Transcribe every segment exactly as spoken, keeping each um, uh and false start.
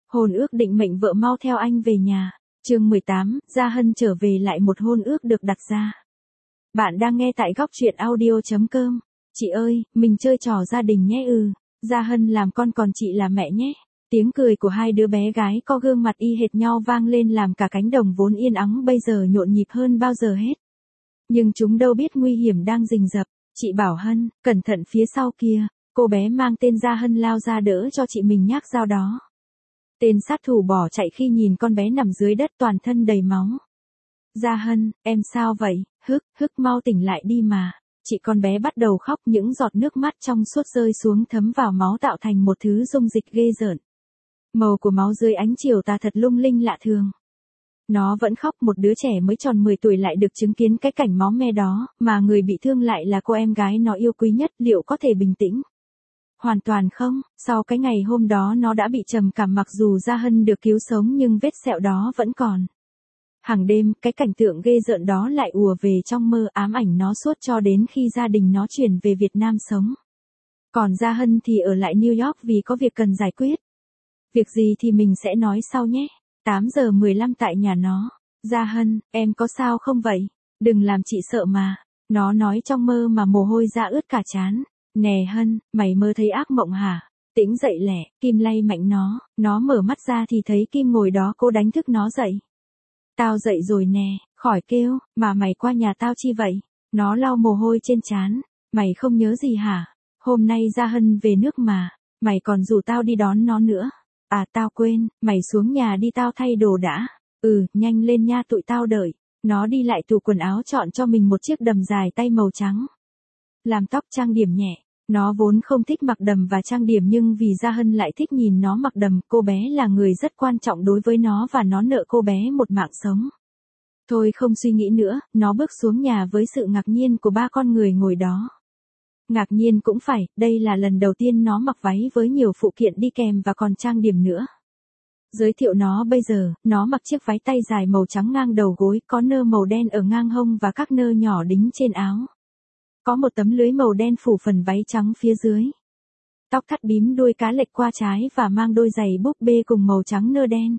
Hôn ước định mệnh vợ mau theo anh về nhà. Chương mười tám, Gia Hân trở về lại một hôn ước được đặt ra. Bạn đang nghe tại góc truyện audio chấm com. Chị ơi, mình chơi trò gia đình nhé ừ. Gia Hân làm con còn chị là mẹ nhé. Tiếng cười của hai đứa bé gái có gương mặt y hệt nhau vang lên làm cả cánh đồng vốn yên ắng bây giờ nhộn nhịp hơn bao giờ hết. Nhưng chúng đâu biết nguy hiểm đang rình rập. Chị bảo Hân, cẩn thận phía sau kia. Cô bé mang tên Gia Hân lao ra đỡ cho chị mình nhác dao đó. Tên sát thủ bỏ chạy khi nhìn con bé nằm dưới đất toàn thân đầy máu. Gia Hân, em sao vậy, hức, hức mau tỉnh lại đi mà. Chị con bé bắt đầu khóc, những giọt nước mắt trong suốt rơi xuống thấm vào máu tạo thành một thứ dung dịch ghê rợn. Màu của máu dưới ánh chiều tà thật lung linh lạ thường. Nó vẫn khóc, một đứa trẻ mới tròn mười tuổi lại được chứng kiến cái cảnh máu me đó, mà người bị thương lại là cô em gái nó yêu quý nhất, liệu có thể bình tĩnh? Hoàn toàn không, sau cái ngày hôm đó nó đã bị trầm cảm mặc dù Gia Hân được cứu sống nhưng vết sẹo đó vẫn còn. Hàng đêm, cái cảnh tượng ghê rợn đó lại ùa về trong mơ ám ảnh nó suốt cho đến khi gia đình nó chuyển về Việt Nam sống. Còn Gia Hân thì ở lại New York vì có việc cần giải quyết. Việc gì thì mình sẽ nói sau nhé. tám giờ mười lăm tại nhà nó. Gia Hân, em có sao không vậy? Đừng làm chị sợ mà. Nó nói trong mơ mà mồ hôi ra ướt cả trán. Nè Hân, mày mơ thấy ác mộng hả? Tỉnh dậy lẹ, Kim lay mạnh nó, nó mở mắt ra thì thấy Kim ngồi đó cố đánh thức nó dậy. Tao dậy rồi nè, khỏi kêu, mà mày qua nhà tao chi vậy? Nó lau mồ hôi trên trán, mày không nhớ gì hả? Hôm nay Gia Hân về nước mà, mày còn rủ tao đi đón nó nữa. À tao quên, mày xuống nhà đi tao thay đồ đã. Ừ, nhanh lên nha tụi tao đợi. Nó đi lại tủ quần áo chọn cho mình một chiếc đầm dài tay màu trắng. Làm tóc trang điểm nhẹ, nó vốn không thích mặc đầm và trang điểm nhưng vì Gia Hân lại thích nhìn nó mặc đầm, cô bé là người rất quan trọng đối với nó và nó nợ cô bé một mạng sống. Thôi không suy nghĩ nữa, nó bước xuống nhà với sự ngạc nhiên của ba con người ngồi đó. Ngạc nhiên cũng phải, đây là lần đầu tiên nó mặc váy với nhiều phụ kiện đi kèm và còn trang điểm nữa. Giới thiệu nó bây giờ, nó mặc chiếc váy tay dài màu trắng ngang đầu gối, có nơ màu đen ở ngang hông và các nơ nhỏ đính trên áo. Có một tấm lưới màu đen phủ phần váy trắng phía dưới. Tóc thắt bím đuôi cá lệch qua trái và mang đôi giày búp bê cùng màu trắng nơ đen.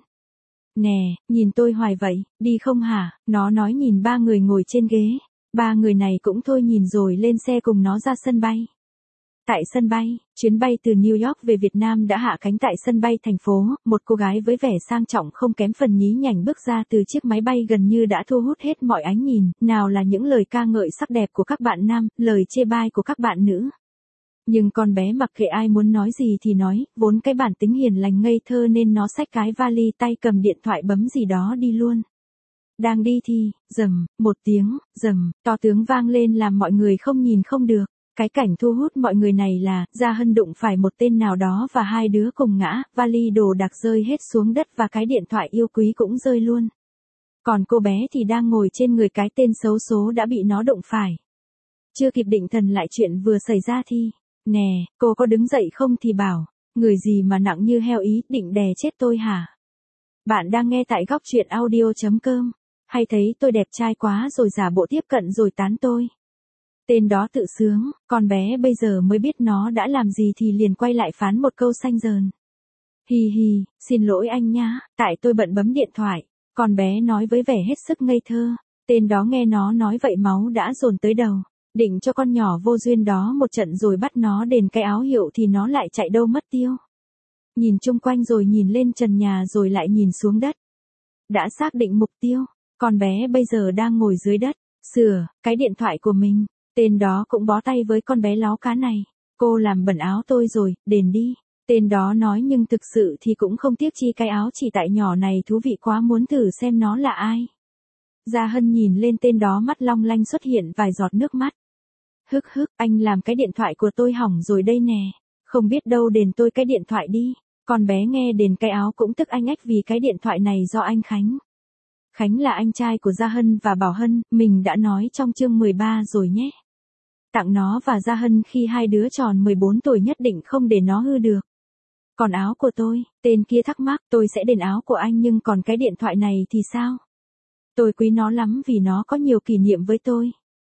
Nè, nhìn tôi hoài vậy, đi không hả? Nó nói nhìn ba người ngồi trên ghế. Ba người này cũng thôi nhìn rồi lên xe cùng nó ra sân bay. Tại sân bay, chuyến bay từ New York về Việt Nam đã hạ cánh tại sân bay thành phố, một cô gái với vẻ sang trọng không kém phần nhí nhảnh bước ra từ chiếc máy bay gần như đã thu hút hết mọi ánh nhìn, nào là những lời ca ngợi sắc đẹp của các bạn nam, lời chê bai của các bạn nữ. Nhưng con bé mặc kệ ai muốn nói gì thì nói, vốn cái bản tính hiền lành ngây thơ nên nó xách cái vali tay cầm điện thoại bấm gì đó đi luôn. Đang đi thì, rầm, một tiếng, rầm, to tướng vang lên làm mọi người không nhìn không được. Cái cảnh thu hút mọi người này là, Gia Hân đụng phải một tên nào đó và hai đứa cùng ngã, vali đồ đạc rơi hết xuống đất và cái điện thoại yêu quý cũng rơi luôn. Còn cô bé thì đang ngồi trên người cái tên xấu số đã bị nó đụng phải. Chưa kịp định thần lại chuyện vừa xảy ra thì, nè, cô có đứng dậy không thì bảo, người gì mà nặng như heo ý, định đè chết tôi hả? Bạn đang nghe tại góc truyện audio chấm com. Hay thấy tôi đẹp trai quá rồi giả bộ tiếp cận rồi tán tôi. Tên đó tự sướng, con bé bây giờ mới biết nó đã làm gì thì liền quay lại phán một câu xanh dờn. Hi hi, xin lỗi anh nhá, tại tôi bận bấm điện thoại. Con bé nói với vẻ hết sức ngây thơ. Tên đó nghe nó nói vậy máu đã dồn tới đầu. Định cho con nhỏ vô duyên đó một trận rồi bắt nó đền cái áo hiệu thì nó lại chạy đâu mất tiêu. Nhìn chung quanh rồi nhìn lên trần nhà rồi lại nhìn xuống đất. Đã xác định mục tiêu, con bé bây giờ đang ngồi dưới đất, sửa cái điện thoại của mình. Tên đó cũng bó tay với con bé láo cá này. Cô làm bẩn áo tôi rồi, đền đi. Tên đó nói nhưng thực sự thì cũng không tiếc chi cái áo chỉ tại nhỏ này thú vị quá muốn thử xem nó là ai. Gia Hân nhìn lên tên đó mắt long lanh xuất hiện vài giọt nước mắt. Hức hức, anh làm cái điện thoại của tôi hỏng rồi đây nè. Không biết đâu đền tôi cái điện thoại đi. Con bé nghe đền cái áo cũng tức anh ách vì cái điện thoại này do anh Khánh. Khánh là anh trai của Gia Hân và Bảo Hân, mình đã nói trong chương mười ba rồi nhé. Tặng nó và Gia Hân khi hai đứa tròn mười bốn tuổi nhất định không để nó hư được. Còn áo của tôi, tên kia thắc mắc, tôi sẽ đền áo của anh nhưng còn cái điện thoại này thì sao? Tôi quý nó lắm vì nó có nhiều kỷ niệm với tôi.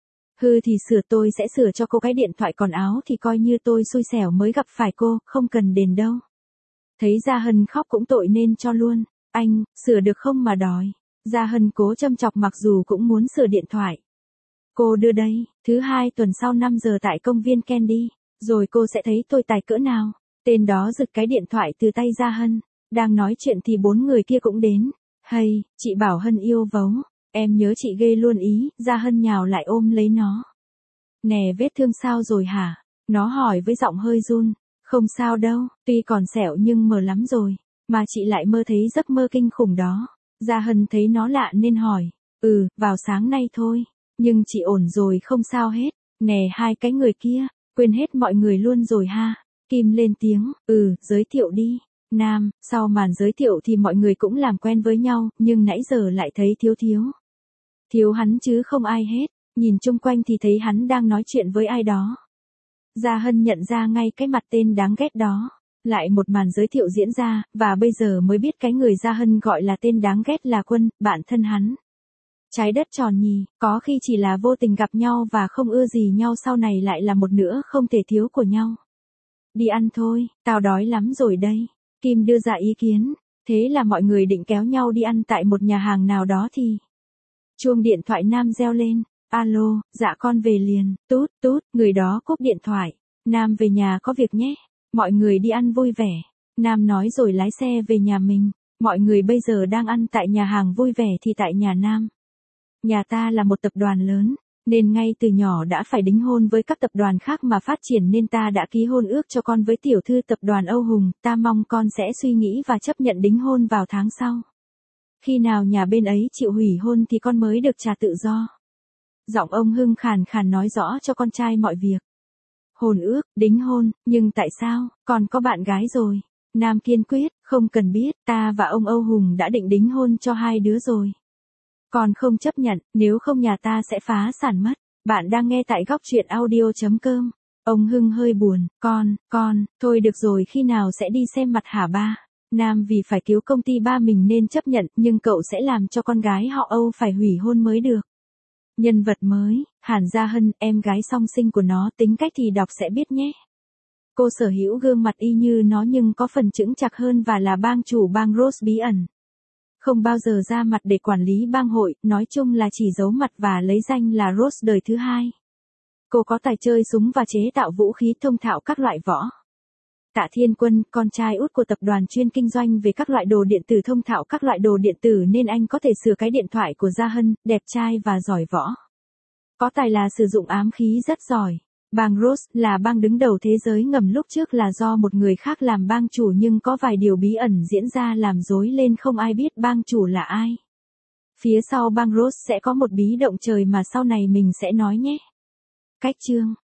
Hư thì sửa, tôi sẽ sửa cho cô cái điện thoại, còn áo thì coi như tôi xui xẻo mới gặp phải cô, không cần đền đâu. Thấy Gia Hân khóc cũng tội nên cho luôn. Anh, sửa được không mà đòi. Gia Hân cố châm chọc mặc dù cũng muốn sửa điện thoại. Cô đưa đây, thứ hai tuần sau năm giờ tại công viên Candy, rồi cô sẽ thấy tôi tài cỡ nào. Tên đó giật cái điện thoại từ tay Gia Hân. Đang nói chuyện thì bốn người kia cũng đến. Hay, chị bảo Hân yêu vấu. Em nhớ chị ghê luôn ý. Gia Hân nhào lại ôm lấy nó. Nè vết thương sao rồi hả? Nó hỏi với giọng hơi run. Không sao đâu, tuy còn sẹo nhưng mờ lắm rồi. Mà chị lại mơ thấy giấc mơ kinh khủng đó. Gia Hân thấy nó lạ nên hỏi. Ừ, vào sáng nay thôi. Nhưng chị ổn rồi không sao hết. Nè hai cái người kia, quên hết mọi người luôn rồi ha. Kim lên tiếng, ừ, giới thiệu đi. Nam, sau màn giới thiệu thì mọi người cũng làm quen với nhau, nhưng nãy giờ lại thấy thiếu thiếu. Thiếu hắn chứ không ai hết. Nhìn chung quanh thì thấy hắn đang nói chuyện với ai đó. Gia Hân nhận ra ngay cái mặt tên đáng ghét đó. Lại một màn giới thiệu diễn ra, và bây giờ mới biết cái người Gia Hân gọi là tên đáng ghét là Quân, bạn thân hắn. Trái đất tròn nhì, có khi chỉ là vô tình gặp nhau và không ưa gì nhau sau này lại là một nữa không thể thiếu của nhau. Đi ăn thôi, tao đói lắm rồi đây. Kim đưa ra ý kiến, thế là mọi người định kéo nhau đi ăn tại một nhà hàng nào đó thì... Chuông điện thoại Nam reo lên. Alo, dạ con về liền, tút, tút, người đó cúp điện thoại. Nam về nhà có việc nhé. Mọi người đi ăn vui vẻ. Nam nói rồi lái xe về nhà mình. Mọi người bây giờ đang ăn tại nhà hàng vui vẻ thì tại nhà Nam. Nhà ta là một tập đoàn lớn, nên ngay từ nhỏ đã phải đính hôn với các tập đoàn khác mà phát triển nên ta đã ký hôn ước cho con với tiểu thư tập đoàn Âu Hùng. Ta mong con sẽ suy nghĩ và chấp nhận đính hôn vào tháng sau. Khi nào nhà bên ấy chịu hủy hôn thì con mới được trả tự do. Giọng ông Hưng khàn khàn nói rõ cho con trai mọi việc. Hôn ước, đính hôn, nhưng tại sao, con có bạn gái rồi. Nam kiên quyết, không cần biết, ta và ông Âu Hùng đã định đính hôn cho hai đứa rồi. Con không chấp nhận, nếu không nhà ta sẽ phá sản mất. Bạn đang nghe tại góc truyện audio chấm com. Ông Hưng hơi buồn, con, con, thôi được rồi khi nào sẽ đi xem mặt hả ba. Nam vì phải cứu công ty ba mình nên chấp nhận nhưng cậu sẽ làm cho con gái họ Âu phải hủy hôn mới được. Nhân vật mới, Hàn Gia Hân, em gái song sinh của nó, tính cách thì đọc sẽ biết nhé. Cô sở hữu gương mặt y như nó nhưng có phần chững chạc hơn và là bang chủ bang Rose bí ẩn. Không bao giờ ra mặt để quản lý bang hội, nói chung là chỉ giấu mặt và lấy danh là Rose đời thứ hai. Cô có tài chơi súng và chế tạo vũ khí thông thạo các loại võ. Tạ Thiên Quân, con trai út của tập đoàn chuyên kinh doanh về các loại đồ điện tử thông thạo các loại đồ điện tử nên anh có thể sửa cái điện thoại của Gia Hân, đẹp trai và giỏi võ. Có tài là sử dụng ám khí rất giỏi. Bang Rose là bang đứng đầu thế giới ngầm lúc trước là do một người khác làm bang chủ nhưng có vài điều bí ẩn diễn ra làm rối lên không ai biết bang chủ là ai. Phía sau bang Rose sẽ có một bí động trời mà sau này mình sẽ nói nhé. Cách chương